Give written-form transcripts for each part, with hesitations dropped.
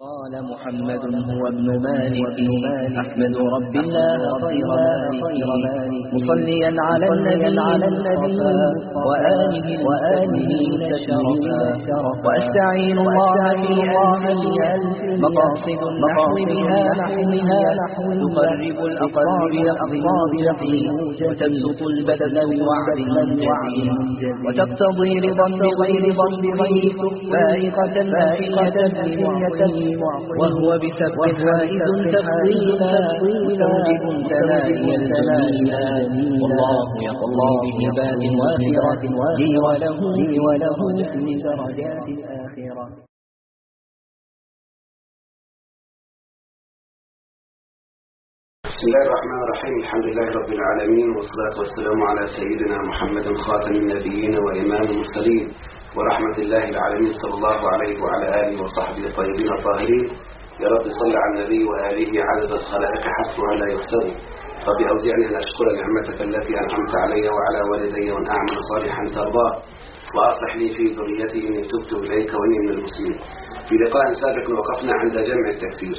قال محمد هو ابن مالك أحمد رب الله خير مالك مصليا على النبي وآله شرفا وأستعين الله في ألف مقاصد النحو بها تقرب الأقرب يقضي وتبسط البدل بوعد جديد وتقتضي رضا بغير ضمير فائقة وهو بسبب فائد تفضيلا مستوجب ثنائي الجميلا والله يقضي بهبات وافرة لي وله في درجات الآخرة. بسم الله الرحمن الرحيم. الحمد لله رب العالمين، والصلاة والسلام على سيدنا محمد خاتم النبيين وإمام المرسلين ورحمة الله العالمين صلى الله عليه وعلى آله وصحبه الطيبين الطاهرين. يا رب صل على النبي وآله عدد الخلائق حسبها لا يحصر. رب أوزعني أن أشكر نعمتك التي أنعمت علي وعلى والدي وأن أعمل صالحا ترضاه وأصلح لي في ذريتي إني تبت إليك وإني من المسلمين. في لقاء سابق وقفنا عند جمع التكسير.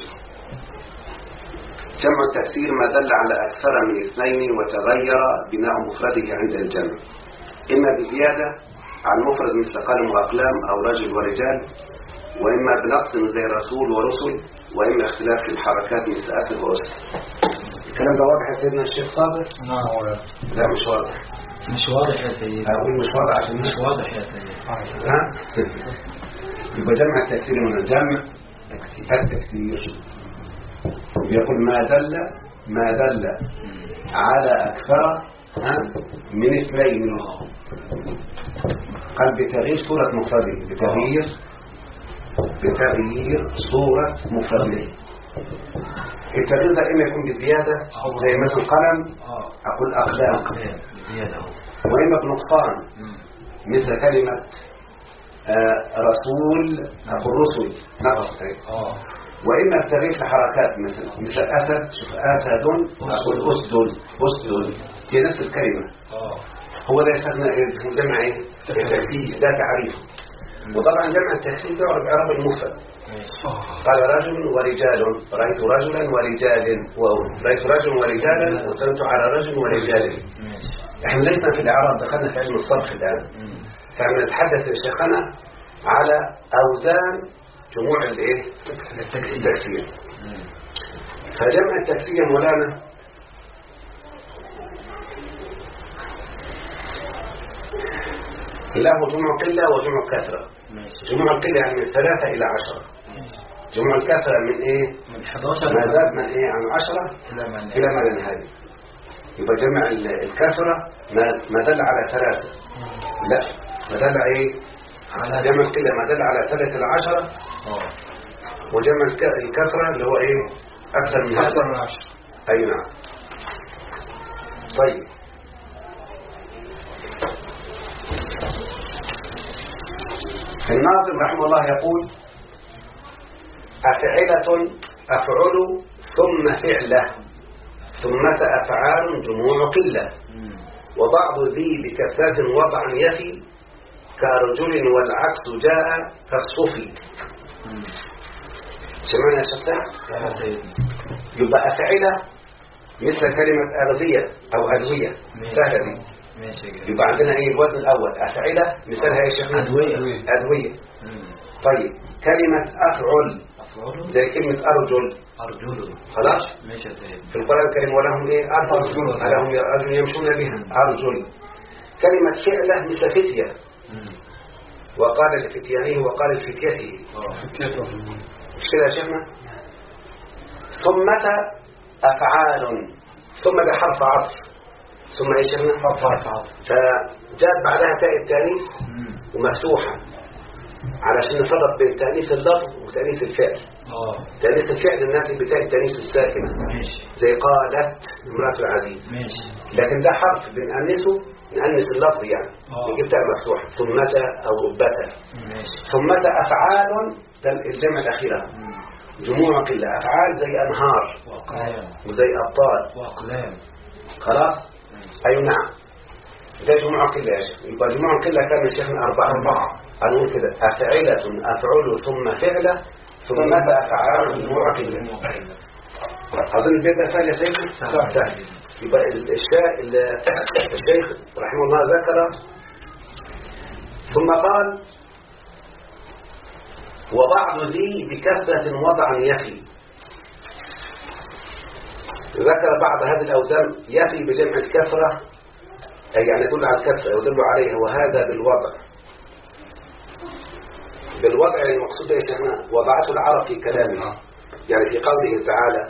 جمع التكسير ما دل على أكثر من اثنين وتغير بناء مفرده عند الجمع، إما بزيادة عن مفرد مثل قلم وأقلام أو رجل ورجال، وإما بنقص زي رسول ورسل، وإما اختلاف في الحركات مثل أسد وأسد. الكلام ده واضح يا سيدنا الشيخ صابر؟ نعم واضح. لا مش واضح. مش واضح يا سيدي. أقول مش واضح عشان مش واضح يا سيدي. ها؟ يبقى جمع التكسير من الجمع التكسير. بيقول ما دل على أكثر من اثنين، قال بتغيير صورة مفرده، بتغيير صورة مفرده. التغيير ده إما يكون بزيادة زي مثل قلم أقول أقلام، وإما بنقصان مثل كلمة رسول أقول رسل نقص، وإما التغيير في حركات مثل أسد شوف أسد أقول أسد هي نفس الكلمة. هو ده يسمى جمع ايه؟ التكسير، ده تعريفه. وطبعا جمع التكسير يعرف إعراب المفرد. قال رجل ورجال، رأيت رجلا ورجال، ورأيت رجلا ورجالا وسلمت على رجل ورجال. احنا لسنا في الإعراب، دخلنا في علم الصرف الآن، فنتحدث يا شيخنا على أوزان جموع الايه؟ التكسير. فجمع التكسير يا مولانا له جمع قلة وجمع كثرة. جمع القلة يعني من 3 إلى 10. جمع الكثرة من ايه؟ من 11 ما زاد من ايه عن 10 إلى ما لا نهاية. يبقى جمع الكثرة ما دل على 3، لا ما دل ايه؟ جمع القلة ما دل على 3 إلى 10، وجمع الكثرة اللي هو ايه؟ أكثر من 10. أي نعم. طيب الناظم رحمه الله يقول أفعلة أفعل ثم فعلة ثم أفعال جموع قلة وبعض ذي بكثرة وضعا يفي كرجل والعكس جاء كالصفي. سمعنا يا شخص؟ يبقى أفعلة مثل كلمة أغذية أو أدوية، سهلة دي. يبقى عندنا ايه الوزن الأول؟ أفعلة مثلها يا شيخنا أدوية. طيب كلمة أفعل زي كلمة أرجل. خلاص في القرآن الكريم ولهم ايه؟ أرجل لهم أرجل يمشون بها، أرجل. كلمة فعلة مثل فتية، وقال لفتيانه وقال لفتيته، مش كده يا شيخنا؟ ثم أفعال، ثم بحرف عطف، ثم ايه شيخنا؟ فجاءت بعدها تاء التانيث ومفتوحة علشان نفرق بين تانيث اللفظ وتانيث الفعل. تانيث الفعل الناتج بتاء التانيث الساكنة زي قالت امرأة العزيز، لكن ده حرف بنأنثه، نأنث اللفظ يعني يجيب تاء مفتوحة، ثمة أو ربة. ثمة أفعال ده الجمع الأخيرة، جموع قلة. أفعال زي أنهار وزي أبطال وأقلام. خلاص؟ أي نعم، ده جموع قلة يا شيخ. يبقى جموع قلة كان يا شيخنا 4. هنقول كده أفعلة أفعل ثم فعلة ثم ماذا أفعال مجموعة قلة. أظن البيت سهل يا سيدي؟ سهل. يبقى الشيخ رحمه الله ذكر ثم قال وبعض ذي بكثرة وضعا يفي. ذكر بعض هذه الأوزان يفي بجمع الكثرة، أي يعني يدل على الكثرة يدل عليها، وهذا بالوضع. بالوضع يعني المقصود يا شيخنا وضعته العرب في كلامه، يعني في قوله تعالى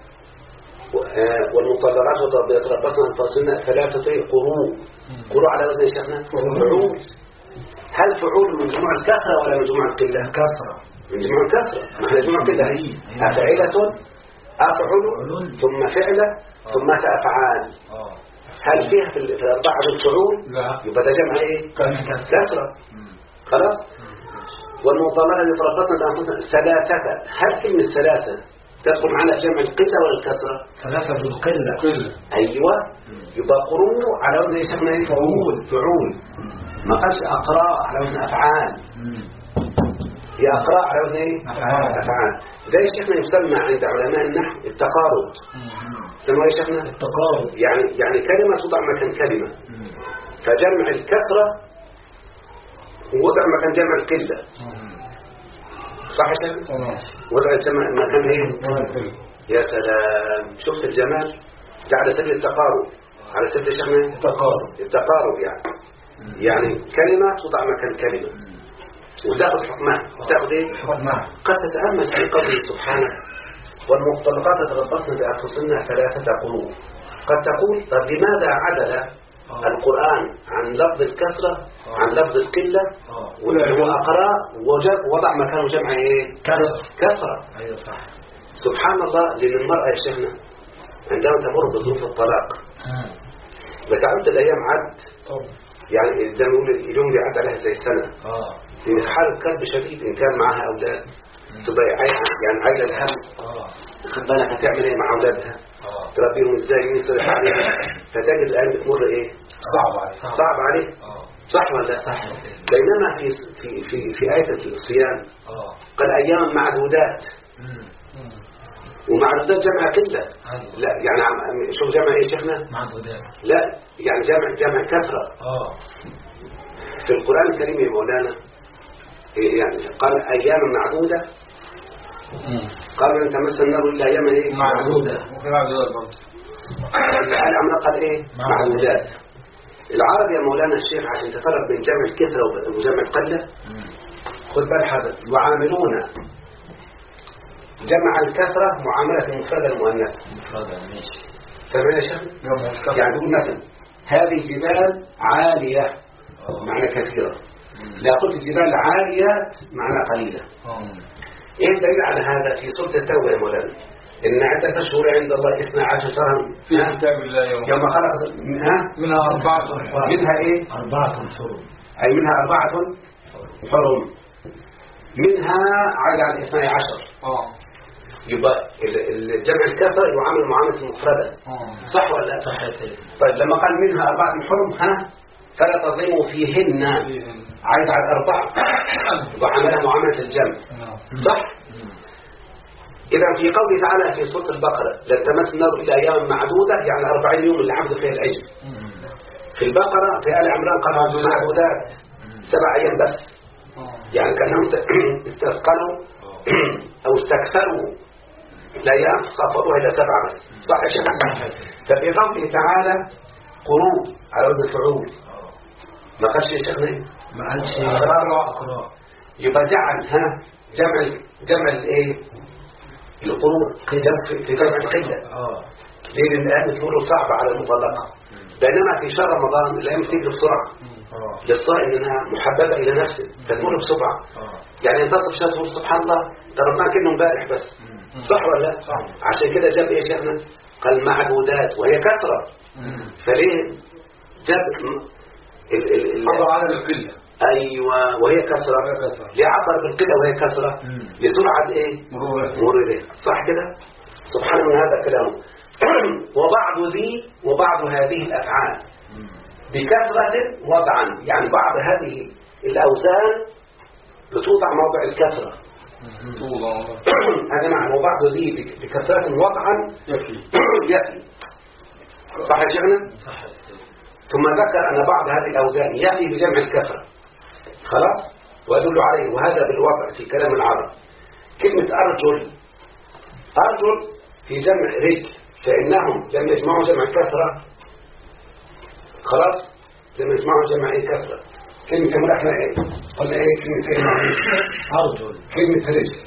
والمطلقات يتربصن أنفسهن 3 قروء. قروء على وزن يا شيخنا فعول. هل فعول من جموع الكثرة ولا من جموع القلة؟ كثرة. من جموع الكثرة، ما هي جموع القلة هي أفعلة أفعل ثم فعلة ثم أفعال. هل فيها في الأربعة الفعول؟ لا. يبقى ده جمع إيه؟ كثرة. خلاص. والمطلقات يتربصن أنفسهن 3. هل كلمة 3 تدخل معنا جمع القلة ولا الكثرة؟ 3 بالقلة. أيوة. يبقى قروء على وزن يسمى فعول. ما قالش أقراء على وزن أفعال. هي أقراء على وزن أفعال. ده يا شيخنا يسمى عند علماء النحو التقارب. يسمى يا شيخنا التقارب، يعني كلمة توضع مكان كلمة. فجمع الكثرة ووضع مكان جمع القلة. صح يا شيخنا؟ وضع مكان ايه؟ يا سلام، شفت الجمال؟ ده على سبيل التقارب، على سبيل يا شيخنا التقارب يعني كلمة توضع مكان كلمة وتاخذ حكمها. وتاخذ ايه؟ حكمها. قد تتأمل في قوله سبحانه والمطلقات يتربصن بأنفسهن 3 قروء. قد تقول طب لماذا عدل القرآن عن لفظ الكثرة عن لفظ القلة وهو أقراء ووضع مكانه جمع ايه؟ كثرة. ايوه صح. سبحان الله. لأن المرأة يا شيخنا عندما تمر بظروف الطلاق بتعد الأيام عد، يعني زي ما نقول اليوم بيعد عليها زي السنة. في حال كرب شديد إن كان معها أولاد تبقى يعني عايلة الهم. خد بالك هتعمل ايه مع أولادها؟ تربيهم ازاي؟ مين يصرف عليها؟ فتجد الآن بتمر ايه؟ صعب عليه. صح ولا لا؟ صح. بينما في آية الصيام قال أيام معدودات. ومعدودات جمع قلة. لا يعني شوف جمع ايه شيخنا؟ معدودات. لا يعني جمع كثرة. في القرآن الكريم يا مولانا يعني قال أيام معدودة. قال من تمس النار إلا أيام ايه؟ معدودة. الأمر قال ايه؟ معدودات. العرب يا مولانا الشيخ عشان تفرق بين جمع الكثرة وجمع القلة خذ بال حضرتك يعاملون جمع الكثرة معاملة المفردة المؤنثة. فماذا يا شيخ؟ يعني تقول مثلا هذه جبال عالية معنى كثيرة. لا قلت جبال عالية معنى قليلة. ايه الدليل على هذا؟ في سورة التوبة يا مولانا إن عدة أشهر عند الله 12 شهرا في كتاب الله يوم خلق منها 4 منها ايه؟ 4 حرم. أي منها 4 حرم. منها عاد على 12. يبقى الجمع الكثرة يعامل معاملة المفردة. صح ولا لا؟ صح يا سيدي. طيب لما قال منها 4 حرم فلا تظلموا فيهن عاد على 4 وعملها معاملة الجمع. صح؟ إذا في قوله تعالى في سورة البقرة لن تمس النار إلا أيام معدودة يعني 40 يوم اللي عبدوا فيها العجل. في البقرة في آل عمران قال معدودات 7 أيام بس، يعني كأنهم استثقلوا أو استكثروا الأيام خفضوها إلى 7 بس. صح يا شيخ؟ ففي قوله تعالى قروء على وزن فعول ما قالش يا شيخنا ما قالش أقراء. يبقى جعل جمع الايه؟ القروء في جمع القلة. ليه؟ لأن الآن الأمور صعبة على المطلقة، بينما في شهر رمضان الأيام تجري بسرعة للصائم إنها محببة إلى نفسه فتمر بسرعة. يعني ينتصف شهر سبحان الله ترى كأنه امبارح بس. صح ولا لا؟ عشان كده جاب إيه شيخنا؟ قال معدودات وهي كثرة. فليه جاب حضر على القلة؟ أيوة وهي كثرة. ليعبر بالقلة وهي كثرة لسرعة إيه؟ مرورها. صح كده؟ سبحان من هذا كلامه. وبعض هذه الأفعال بكثرة وضعا، يعني بعض هذه الأوزان بتوضع موضع الكثرة هذا معنى وبعض ذي بكثرة وضعا يكفي. صح يا شيخنا؟ ثم ذكر أن بعض هذه الأوزان يأتي بجمع الكثرة خلاص ويدل عليه، وهذا بالوضع في كلام العرب. كلمة أرجل في جمع رجل، فإنهم لم يجمعوا جمع الكثرة خلاص، لم يجمعوا جمع الكثرة. كلمة كمان احنا ايه قلنا ايه كلمة ايه أرجل، كلمة رجل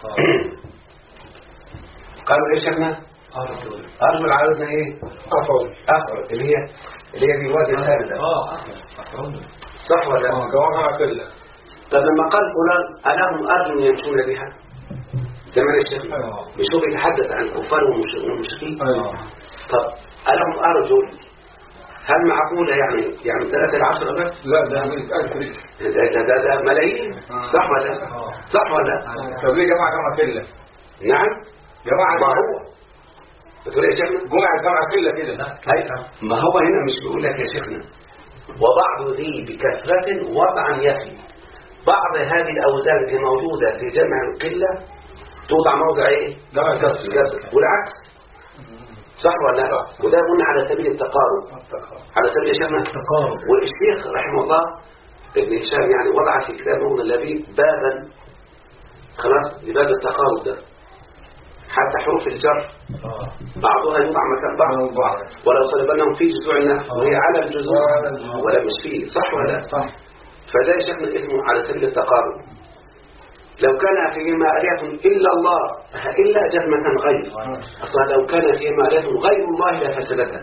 قالوا ايش احنا أرجل عرضنا ايه أفعل اللي هي في الوادي الثالثة صح ولا جوابها كلها. طب لما قال فلان ألهم أرجل يمشون بها زمان الشيخ مش هو بيتحدث عن الكفار والمشركين؟ طب ألهم أرجل هل معقولة يعني 3 ل 10 بس؟ لا ده 100,000 رجل، ده ملايين صح ولا صح ولا؟ طب ليه جماعة كلها؟ نعم جماعة ما هو بتقول يا شيخنا جماعة كلها كده. ما هو هنا مش بيقول لك يا شيخنا وبعض ذي بكثرة وضعا يفي. بعض هذه الأوزان اللي موجودة في جمع القلة توضع موضع ايه؟ كسر، والعكس صح ولا لا؟ وده قلنا على سبيل التقارب، على سبيل يا شيخنا التقارب. والشيخ رحمه الله ابن هشام يعني وضع في كتابه اللبيب بابا خلاص لباب التقارب ده، حتى حروف الجر بعضها يوضع مكان بعض ولو صلبناهم في جذوع النخل وهي على الجذوع ولا مش فيه صح ولا لا؟ فده يا شيخنا اسمه على سبيل التقارب. لو كان فيهما آلهة إلا الله إلا جاءت مكان غير، أصلا لو كان فيهما آلهة غير الله لفسدتها.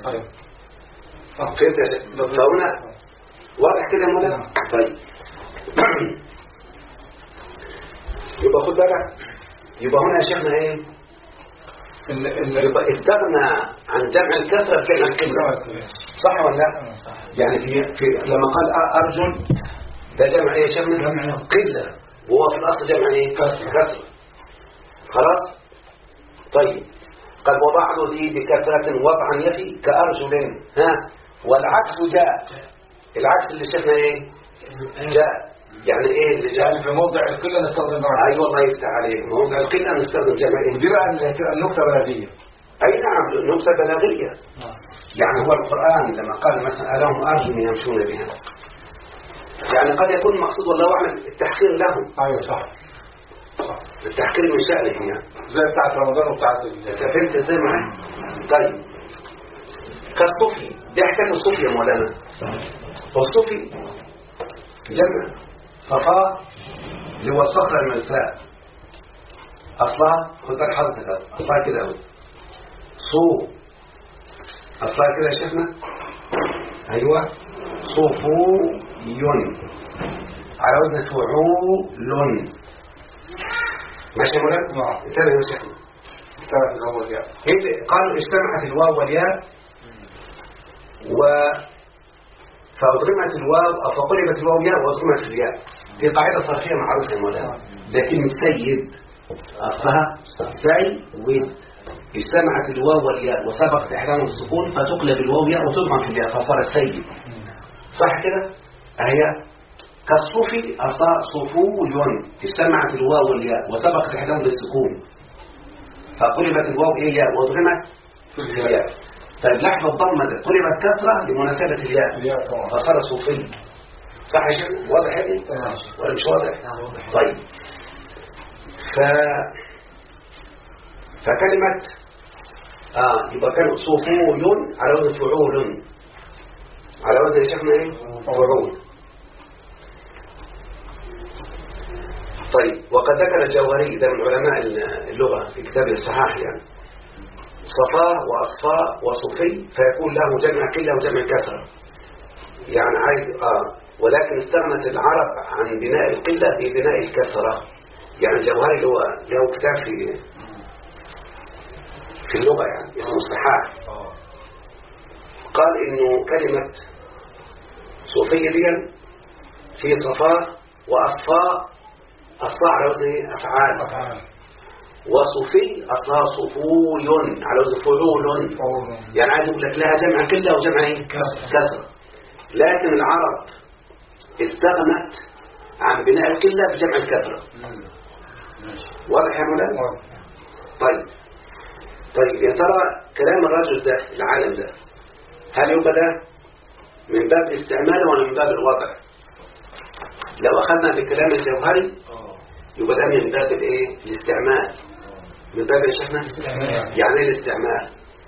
فهمت يا شيخ؟ فهنا واضح كده يا مولانا؟ طيب يبقى خد بالك، يبقى هنا يا شيخنا ايه؟ يبقى استغنى عن جمع الكسرة بجمع الكسرة صح ولا لا؟ يعني في لما قال أرجل ده جمع ايه يا شيخنا؟ قلة، وهو في الأصل جمع ايه؟ كسرة خلاص؟ طيب قد وضعه ذي بكثرة وضعا يفي كأرجل والعكس جاء. العكس اللي شفنا ايه؟ جاء يعني ايه اللي جاء؟ يعني في موضع القلة نستخدم جمع. ايوه الله يفتح عليك، موضع القلة نستخدم جمع ايه؟ ودي بقى النكتة بلاغية. اي نعم نكتة بلاغية. يعني هو القرآن لما قال مثلا ألهم أرجل يمشون بها، يعني قد يكون مقصود والله أعلم التحقير لهم. ايوه صح التحقير من شأنهم يعني زي بتاعت رمضان وبتاعت فهمت ازاي معايا؟ طيب كالصوفي دي حكاية الصوفي يا مولانا. والصوفي جمع صفاء اللي هو الصخرة الملساء، أصلها خد بالك حضرتك أصلها كده أهو صو، أصلها كده يا شيخنا أيوه صفوي على وزن فعول ماشي يا مولانا؟ انتبه يا شيخنا اجتمعت الواو والياء. قالوا اجتمعت الواو والياء فأضغمت الواو أو فقلبت الواو ياء وأضغمت الياء. دي قاعدة صرفية معروفة يا مولانا. لكن سيد أصلها سيد اجتمعت الواو والياء وسبقت إحداهما بالسكون فتقلب الواو ياء وتضغم في الياء فصار سيد صح كده؟ أهي كالصوفي أصلا صفو اجتمعت الواو والياء وسبقت إحداهما بالسكون فقلبت الواو إيه ياء وأضغمت في الياء. طيب لحظة الضمة ده قلبت كسرة لمناسبة الياء فصار صوفي صح يا شيخ؟ واضح هذه؟ ولا مش واضح؟ طيب فكلمة يبقى كان صفو على وزن فعول على وزن يا شيخنا ايه؟ فعول. طيب وقد ذكر الجوهري ده من علماء اللغة في كتابه الصحاح يعني صفاء وأصفاء وصفي فيكون له جمع كلة وجمع كسرة يعني عايز ولكن استغنت العرب عن بناء القلة ببناء الكسرة. يعني الجوهري له كتاب في اللغة يعني اسمه الصحاح قال انه كلمة صوفية دي في صفاء وأصفاء على وزن أفعال وصفي أصلها صفوي على وزن فعول يعني عايز يقول لك لها جمع كلة وجمع ايه؟ كسر. لكن العرب استغنت عن بناء الكلة بجمع الكسرة واضح يا مولانا؟ طيب يا ترى كلام الرجل ده العالم ده هل يبقى ده من باب الاستعمال ولا من باب الوضع؟ لو أخذنا بالكلام الجوهري يبقى ده من باب الايه؟ الاستعمال. من باب ايش احنا؟ يعني ايه الاستعمال؟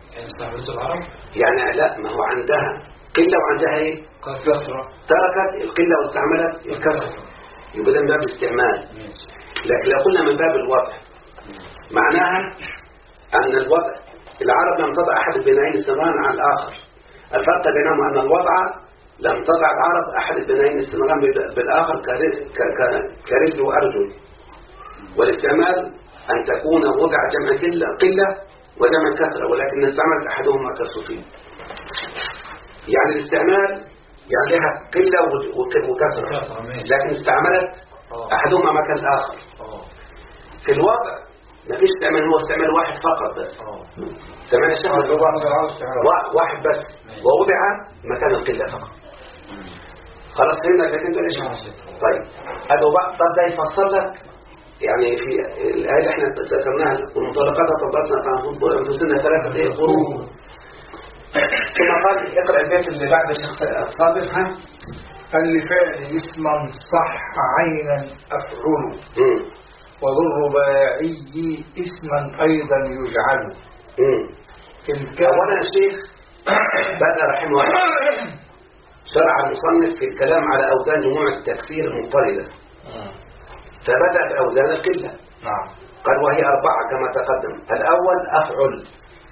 يعني لا، ما هو عندها قلة وعندها ايه؟ كثرة. تركت القلة واستعملت الكثرة، يبقى ده من باب الاستعمال. لكن لو قلنا من باب الوضع معناها أن الوضع العرب لم تضع أحد البنائين استمرارا على الآخر. الفرق بينهم أن الوضع لم تضع العرب أحد البنائين استمرارا بالآخر كرجل وأرجل، والاستعمال أن تكون وضع جمع قلة وجمع كثرة، ولكن استعملت أحدهما كالصوفين. يعني الاستعمال يعني لها قلة وكثرة، لكن استعملت أحدهما مكان الآخر. في الوضع ما فيش استعمال، هو استعمال واحد فقط بس. استعمال الشخص واحد بس، ووضع مكان القلة فقط. خلاص فهمنا لكن انتوا ليش؟ طيب هذا طب ده يفسر لك يعني في الآية اللي احنا ذكرناها والمطلقات طلقنا فانفسنا 3 قرون. ثم قال اقرأ البيت اللي بعد الشيخ الصابر. ها فلفعل اسما صح عينا أفعل وذو الرباعي اسما أيضا يجعل. أولا الشيخ بدأ رحمه الله شرع المصنف في الكلام على أوزان جموع التكسير المضطردة، فبدأ بأوزان القلة. قال وهي 4 كما تقدم. الأول أفعل،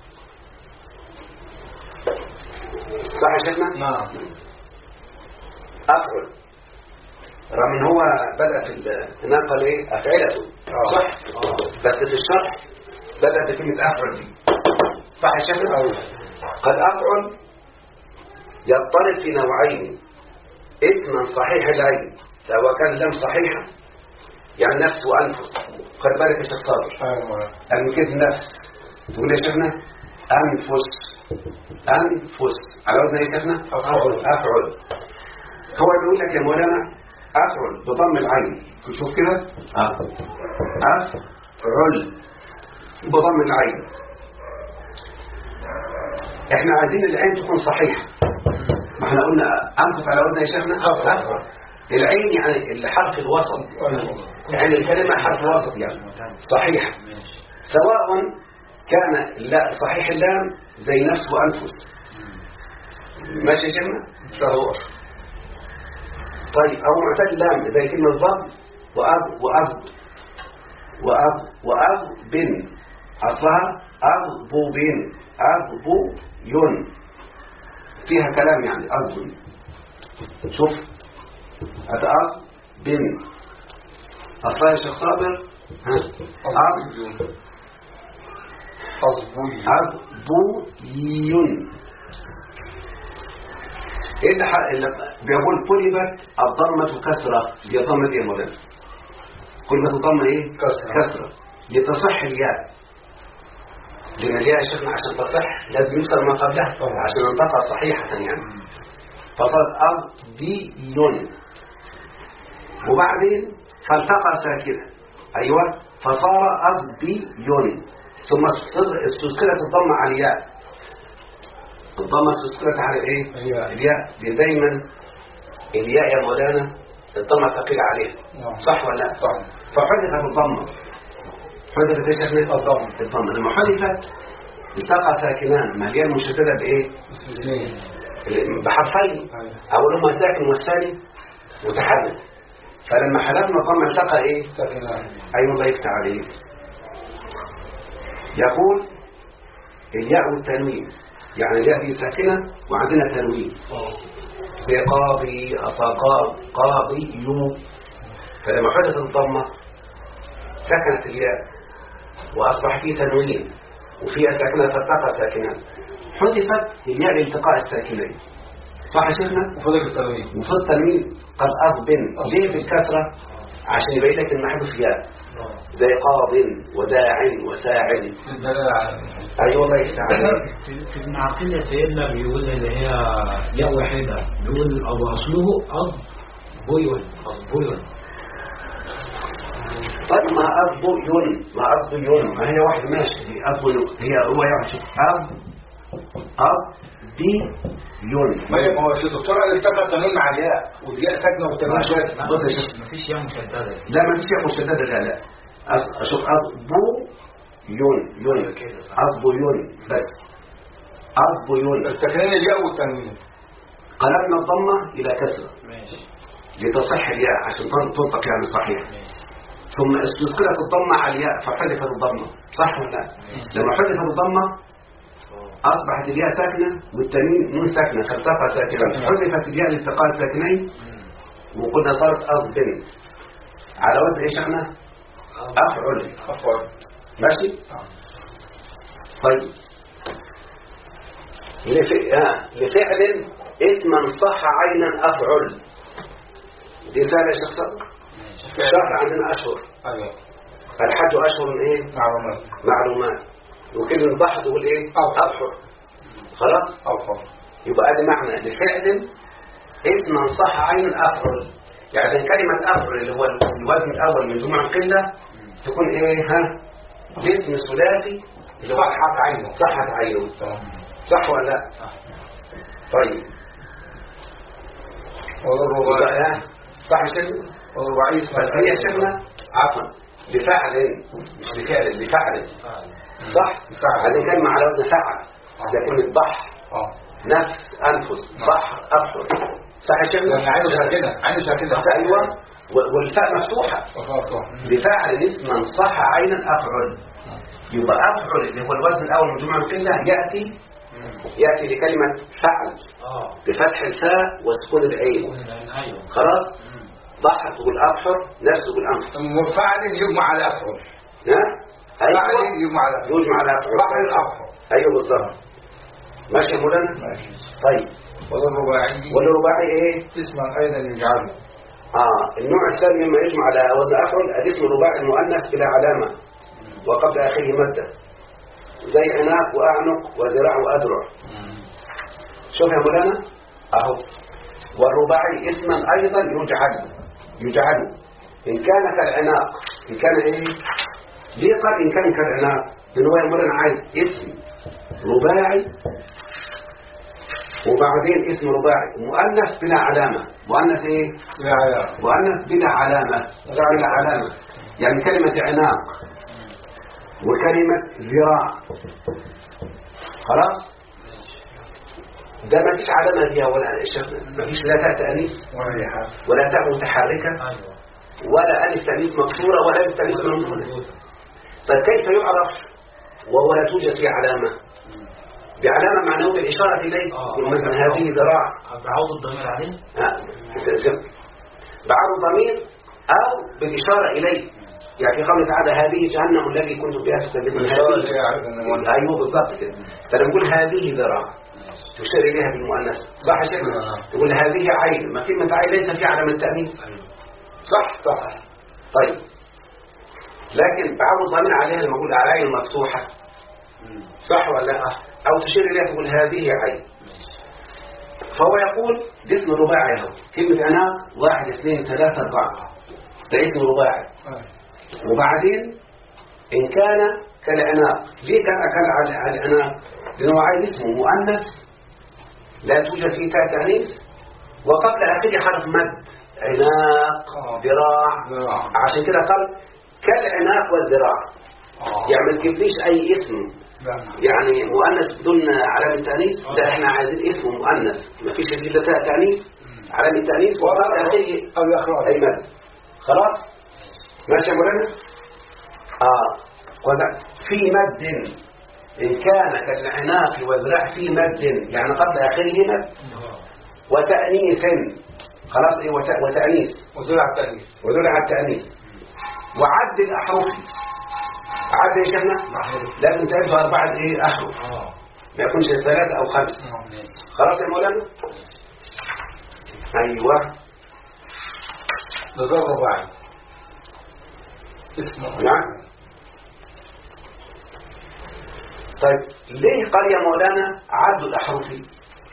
صح يا شيخنا؟ نعم. أفعل رغم ان هو بدأ في نقل ايه أفعلته، صح؟ بس في الشرح بدأ بكلمة أفعل دي، صح يا شيخنا؟ قد أفعل يضطرد في نوعين: اسما صحيح العين سواء كان لم صحيحة يعني نفس وأنفس. خد بالك يا شيخ صابر، المكيد نفس تقول يا شيخنا أنفس على وزن ايه يا شيخنا؟ أفعل. هو بيقول لك يا مولانا أفعل بضم العين، شوف كده أفعل بضم العين. احنا عايزين العين تكون صحيحة، ما احنا قلنا أنفس على وزن يا شيخنا. العين يعني الحرف الوسط، يعني الكلمة حرف الوسط يعني صحيحة، سواء كان لا صحيح اللام زي نفس وأنفس. ماشي يا شيخنا؟ فهو طيب أو معتاد اللام زي كلمة ضب وأب بن، أصلها أضبو بن أضبو ين، فيها كلام يعني أضبو. شوف هذا أض بن أصلها يا شيخ صابر أضبو ين. ايه اللي بيقول قلبت الضمة كسرة، دي ضمة ايه مولانا؟ قلبت الضمة ايه؟ كسرة لتصح الياء، لان الياء يا شيخنا عشان تصح لازم يكسر ما قبلها عشان انطقها صحيحة يعني. فصارت أضبي، وبعدين فالتقى ساكنة، ايوه فصار أضبي، ثم استذكرت الضمة على الياء. الضمة استذكرت على ايه؟ الياء. دايما الياء يا مولانا الضمة ثقيلة عليها، صح ولا لا؟ صح. فحذفت الضمة، حذفت ايش يا شيخ؟ الضمة لما حذفت التقى ساكنان، ما الياء المشددة بايه؟ بحرفين، اولهما ساكن والثاني متحرك. فلما حذفنا الضمة التقى ايه؟ ساكنان. ايوه الله يفتح عليك. يقول الياء والتنوين، يعني الياء دي ساكنة وعندنا تنوين بقاضي قاضي يو. فلما حدثت الضمة سكنت الياء وأصبح فيه تنوين وفيها ساكنة فالتقى ساكنان، حذفت الياء لالتقاء الساكنين، صح يا شيخنا؟ وفضل التنوين قد أضبن ليه بالكسرة؟ عشان يبين لك إن محذوف ياء زي قاض وداع وساع. ايوه والله يستعان. في المعقل سيدنا بيقول ان هي ياء واحده، بيقول او اصله اضبويون. طيب ما قصده يون ما هي واحد ماشي هي هو يعني شوف دي يون ما هو الدكتور قال التقى تنوين مع الياء والياء ساكنه والتنوين ساكنه. بص يا شيخ مفيش ياء مشدده. لا ما فيش ياء مشدده لا اشوف يون قصده يون بس قصده يون التكرين الياء والتنوين. قلبنا الضمه الى كسره ماشي لتصح الياء عشان تنطق يعني صحيح. ثم استذكرت الضمه على الياء فحذفت الضمه صح ولا لا؟ لما حذفت الضمه أصبحت الياء ساكنة والتنوين نون ساكنة فالتقى ساكنة حذفت الياء لالتقاء ساكنين وقلنا صارت أضبن على وزن إيش احنا؟ أفعل ماشي؟ طيب لفعل اسما صح عينا أفعل دي سهلة يا شخص شهر عندنا أشهر الحج أشهر إيه؟ معلومات وكلمة بحث تقول ايه ابحر خلاص يبقى ادي معنى لفعل اسما صح عين افعل يعني كلمة افعل اللي هو الوزن الاول من جمع القلة تكون ايه الاسم الثلاثي اللي هو صحت عينه صح ولا لا طيب والرباعي صح كده والرباعي بس هي شغله عفوا لفعل مش لفعل لفعل صح هذه كلمة على وزن فعل لكن البحر نفس أنفس بحر أبحر صح يا شيخ عينه ساكنة أيوة والفاء مفتوحة بفعل اسما صح عينا أفعل يبقى أفعل اللي هو الوزن الأول من جمع القلة يأتي لكلمة فعل بفتح الفاء وسكون العين خلاص بحر تقول أبحر نفس تقول أنفس وفعل يجمع على أفعل أيوة يجمع على بحر الأبحر أيوة بالضبط ماشي يا مولانا طيب والرباعي ايه اسما ايضا يجعله النوع الثاني لما يجمع على وزن افعل الاسم الرباعي المؤنث بلا علامه وقبل اخره ماده زي عناق واعنق وذراع واذرع شوف يا مولانا اهو والرباعي اسما ايضا يجعل ان كان كالعناق ان كان ايه ليه قال ان كان كالعناق لان هو يا مولانا عايز اسم رباعي وبعدين اسم رباعي مؤنث بلا علامة مؤنث ايه مؤنث بلا علامة يعني كلمة عناق وكلمة ذراع خلاص ده ما فيش علامة فيها ولا ما فيش لا تاء تأنيث ولا تاء متحركة ولا ألف تأنيث مكسورة ولا ألف تأنيث ممدودة طيب كيف يعرف وهو لا توجد فيه علامة بعلامة معنوية بالإشارة إليه مثلا هذه ذراع بعوض الضمير عليه بعوض الضمير أو بالإشارة إليه يعني في قوله تعالى هذه جهنم الذي كنت بها تستخدمون أيوه بالضبط كده فلما نقول هذه ذراع تشير إليها بالمؤنث صح يا شيخ تقول هذه عين ما كلمة عين ليس في علامة التأنيث صح طيب لكن بعوض الضمير عليها لما نقول العين مفتوحة صح ولا لا أو تشير إليها تقول هذه عين فهو يقول ده اسم رباعي له كلمة عناق 1 2 3 4 ده اسم رباعي وبعدين إن كان كالعناق ليه كان أكل على العناق لأنه عايز اسمه مؤنث لا توجد فيه تاء تأنيث وقبل آخره حرف مد عناق ذراع عشان كده قال كالعناق والذراع يعني ما تجيبليش أي اسم يعني مؤنث بدون علامة تأنيث ده احنا عايزين اسمه مؤنث مفيش إلا تاء تأنيث علامة تأنيث وقبل آخره أي مد خلاص ماشي يا مولانا في مد إن كان كالعناق والذراع في مد يعني قبل آخره مد وتأنيث خلاص ايه وتأنيث ودل على التأنيث وعد الأحرف عد يا شيخنا لازم تعدوا 4 ايه أحرف ما يكونش 3 أو 5 خلاص يا مولانا أيوة ده رباعي اسمه نعم طيب ليه قال يا مولانا عد الأحرف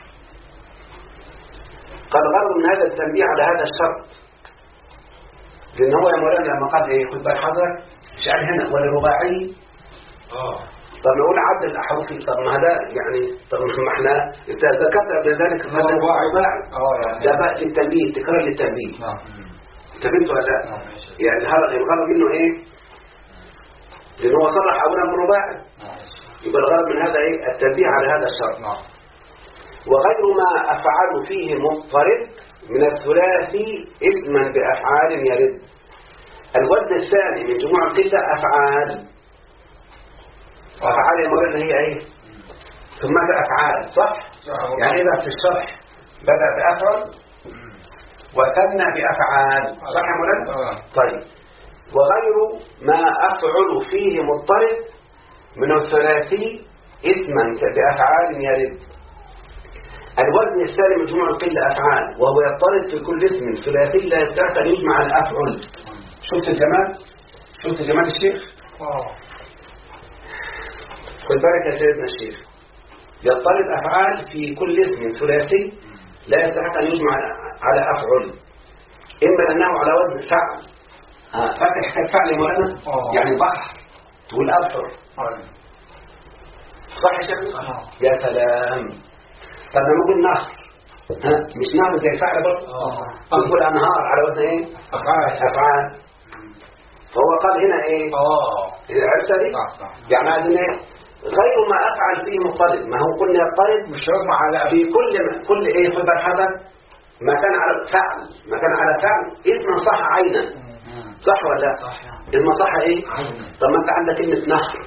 قد غرض من هذا التنبيه على هذا الشرط لان هو يا مولانا لما قال ايه خد بال حضرتك مش قال هنا وللرباعي طب نقول عدد الاحرف طب ما هذا يعني طب ما احنا انت ذكرت قبل ذلك الرباعي يعني ده بقى للتنبيه تكرار للتنبيه انتبهتوا ولا لا؟ يعني هذا الغرض منه ايه؟ لان هو صرح اولا بالرباعي يبقى الغرض من هذا ايه؟ التنبيه على هذا الشرط وغير ما افعل فيه مضطرد من الثلاثي اسما بافعال يرد. الوزن الثاني من جموع القله افعال يا مولانا هي ايه؟ ثم افعال صح؟ يعني اذا في الشرح بدا بافعل وثنى بافعال صح يا مولانا؟ طيب وغير ما افعل فيه مضطرد من الثلاثي اسما بافعال يرد. الوزن الثاني من جموع القله افعال وهو يضطرد في كل اسم ثلاثي لا يستحق ان يجمع على افعل. شفت الجمال؟ شفت جمال الشيخ؟ خد بالك يا سيدنا الشيخ يضطرد افعال في كل اسم ثلاثي لا يستحق ان يجمع على افعل اما لانه على وزن فعل فاتح كالفعل يا مولانا يعني بحر تقول ابحر صح يا شيخ؟ يا سلام طب لما نقول نهر مش نهر زي الفعل برضه تقول انهار على وزن ايه؟ افعال فهو قال هنا ايه؟ عرفت دي؟ يعني هذا ايه؟ غير ما افعل فيه مضطرد ما هو قلنا يضطرد مش يجمع على في كل ايه خد بالك حضرتك ما كان على فعل اسم صح عينا صح ولا لا؟ اسم صح ايه؟ طب ما انت عندك كلمه نهر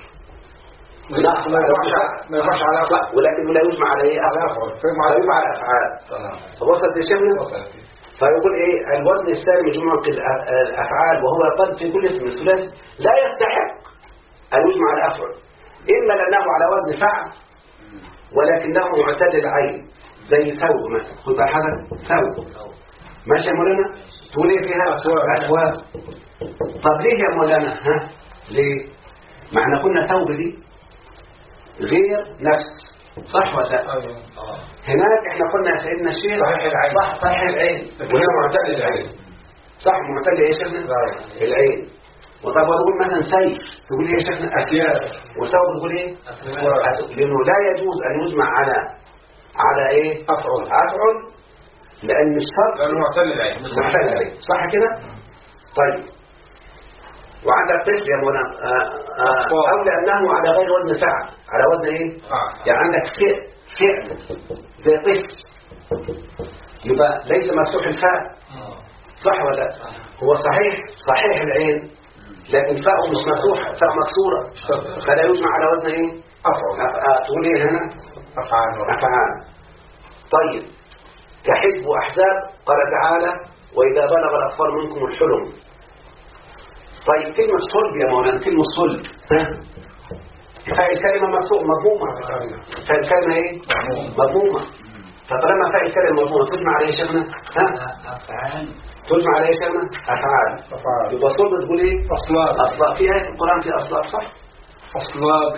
ما ينفعش على افعال ولكن لا يجمع على ايه؟ يجمع على افعال وصلت يا شيخنا؟ فيقول ايه الوزن الثاني من جموع الافعال وهو يضطرد في كل اسم ثلاثي لا يستحق ان يجمع على افعل اما لانه على وزن فعل ولكنه معتل العين زي ثوب مثلا خد بالك ثوب ماشي يا مولانا تقول ايه فيها اثواب طب ليه يا مولانا ليه ما احنا قلنا ثوب دي غير نفس صح ولا لا هناك احنا قلنا يا سيدنا الشيخ صحيح العين وهي معتل العين صح معتل ايه يا شيخنا العين وطب تقول مثلا سيف تقول ايه يا شيخنا اسياف وثوب تقول ايه لانه لا يجوز ان يجمع على ايه افعل لان الشرط لانه معتل العين صح كده طيب وعندك طفل يا مولانا او لانه على غير وزن فعل على وزن ايه يعني عندك فعل زي طفل يبقى ليس مفتوح الفاء صح ولا لا هو صحيح العين لكن فاءه مش مفتوح فاء مكسوره فلا يجمع على وزن ايه افعل تقول ايه هنا افعال طيب كحزب واحزاب قال تعالى واذا بلغ الاطفال منكم الحلم طيب كلمه صلب يا مولانا كلمه صلب فاء الكلمه مضمومه فاء الكلمه ايه مضمومه فطالما فاء الكلمه مضمومه تجمع على ايه يا شيخنا افعال تجمع على ايه يا شيخنا افعال يبقى صلب تقول ايه اصلاب في ايه القران في اصلاب صح اصلاب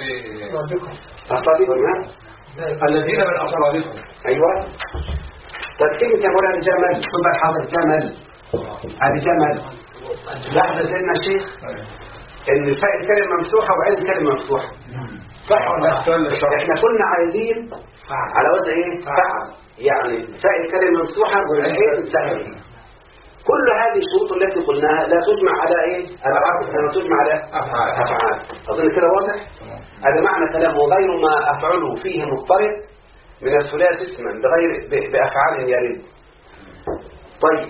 الذين من اصلابكم ايوه طب كلمه يا مولانا جمل تبقى حاضر جمل هذه جمل لاحظ سيدنا الشيخ ان فاء الكلمه مفتوحه وعين الكلمه مفتوحه صح ولا احنا كنا عايزين على وزن ايه فعل يعني فاء الكلمه مفتوحه والعين ساكنه كل هذه الشروط التي قلناها لا تجمع على ايه العرض انما تجمع على افعال اظن كده واضح هذا معنى كلامه غير ما افعله فيه مضطرد من الثلاث اسما بافعال يرد طيب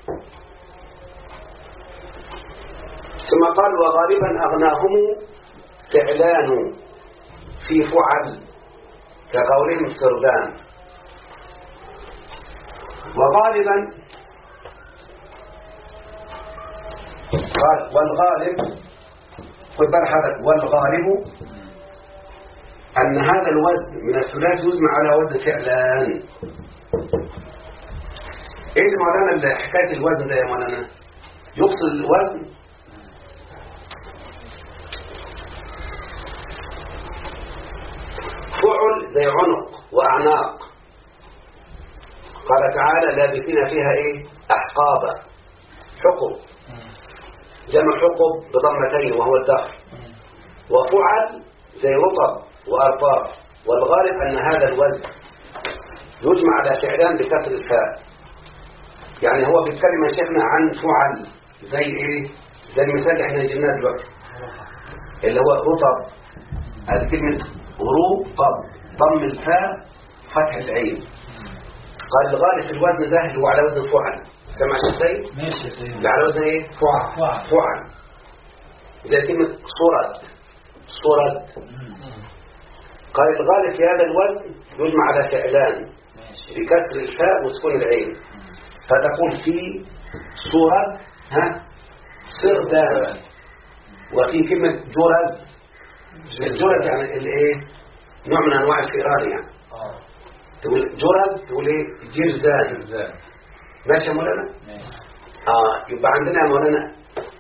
ثم قال وغالبا أغناهم فعلان في فعل كقولهم السردان وغالبا والغالب خد بالك حضرتك والغالب أن هذا الوزن من الثلاث يجمع على وزن فعلان ايه مولانا حكاية الوزن ده يا مولانا يقصد الوزن فعل زي عنق وأعناق قال تعالى لابثين فيها ايه أحقابا حقب جمع حقب بضمتين وهو الدهر. وفعل زي رطب وأرطاب. والغالب أن هذا الوزن يجمع على فعلان بكسر الفاء. يعني هو بيتكلم يا شيخنا عن فعل زي ايه؟ زي المثال اللي احنا جبناه دلوقتي اللي هو رطب. الكلمة رطب ضم الفاء فتح العين. قال الغالب في الوزن ده اللي هو على وزن فعل. سمع شيء؟ ماشي يا سيدنا. اللي على وزن ايه؟ فعل. زي كلمة صرد. قال الغالب في هذا الوزن يجمع على فعلان بكسر الفاء وسكون العين. فتقول في صورة سردان. وفي كلمة جرز. الجرز يعني الايه؟ نوع من انواع الفئران يعني. تقول جرز تقول ايه؟ جرزان. ماشي يا مولانا؟ يبقى عندنا يا مولانا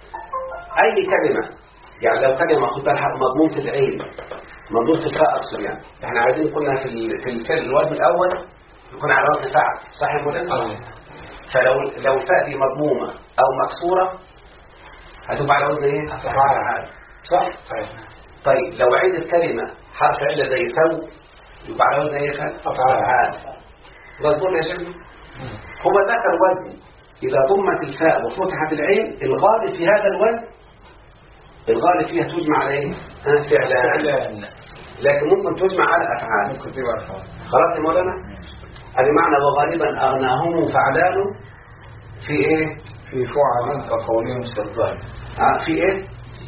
اي كلمة يعني لو كلمة خد بالها مضمومة العين مضمومة الفاء اقصد يعني احنا عايزين قلنا في الفعل الوزن الاول يكون على وزن فعل صح يا مولانا؟ فلو الفاء دي مضمومة او مكسورة هتبقى على وزن ايه؟ فعل. صح؟ طيب لو عيد الكلمة حرف علة زي سو يبقى على وزن ايه؟ فعل. مظبوط يا شيخ؟ هو ذكر وزن إذا ضمت الفاء وفتحت العين الغالب في هذا الوزن الغالب فيها تجمع على ايه؟ فعلان. لكن ممكن تجمع على أفعال. ممكن تبقى أفعال. خلاص يا مولانا؟ هذا معنى وغالبا أغناهم فعلان في ايه؟ في فعل كقولهم سردان. في ايه؟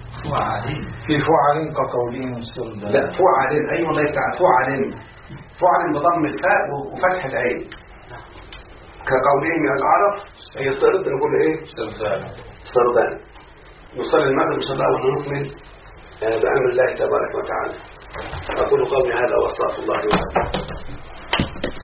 في فعل كقولهم سردان. لا فعل أي والله تعالى فعل بضم الفاء وفتح العين كقولهم من العرب هي صرد نقول ايه؟ سردان. نصلي المغرب إن شاء الله ونكمل بأمر الله تبارك وتعالى. أقول قولي هذا وأستغفر الله لي ولكم.